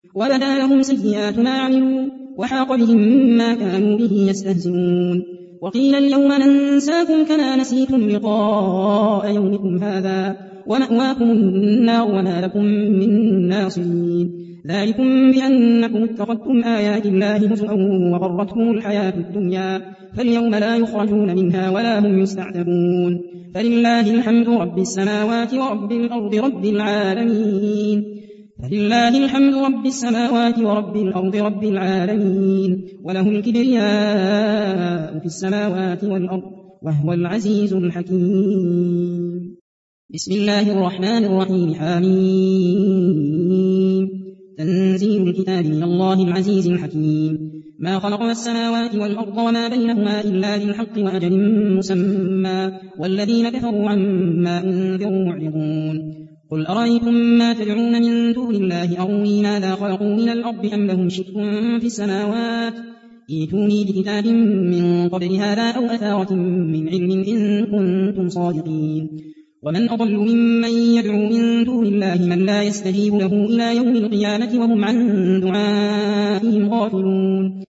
وبدا لهم سيئات ما عملوا وحاق بهم ما كانوا به يستهزئون وقيل اليوم ننساكم كما نسيتم لقاء يومكم هذا ومأواكم النار وما لكم من ناصرين ذلكم بأنكم اتخذتم آيات الله هزوا وغرتكم الحياة الدنيا فاليوم لا يخرجون منها ولا هم يستعتبون فلله الحمد رب السماوات ورب الأرض رب العالمين فلله الحمد رب السماوات ورب الأرض رب العالمين وله الكبرياء في السماوات والأرض وهو العزيز الحكيم بسم الله الرحمن الرحيم حميم تنزيل الكتاب من الله العزيز الحكيم ما خلقنا السماوات والأرض وما بينهما إلا بالحق وأجل مسمى والذين كفروا عما أنذروا معرضون قل أرأيتم ما تدعون من دون الله أروني ماذا خلقوا من الأرض أم لهم شرك في السماوات ائتوني بكتاب من قبل هذا أو أثارة من علم إن كنتم صادقين ومن أضل ممن يدعو من دون الله من لا يستجيب له إلى يوم القيامة وهم عن دعائهم غافلون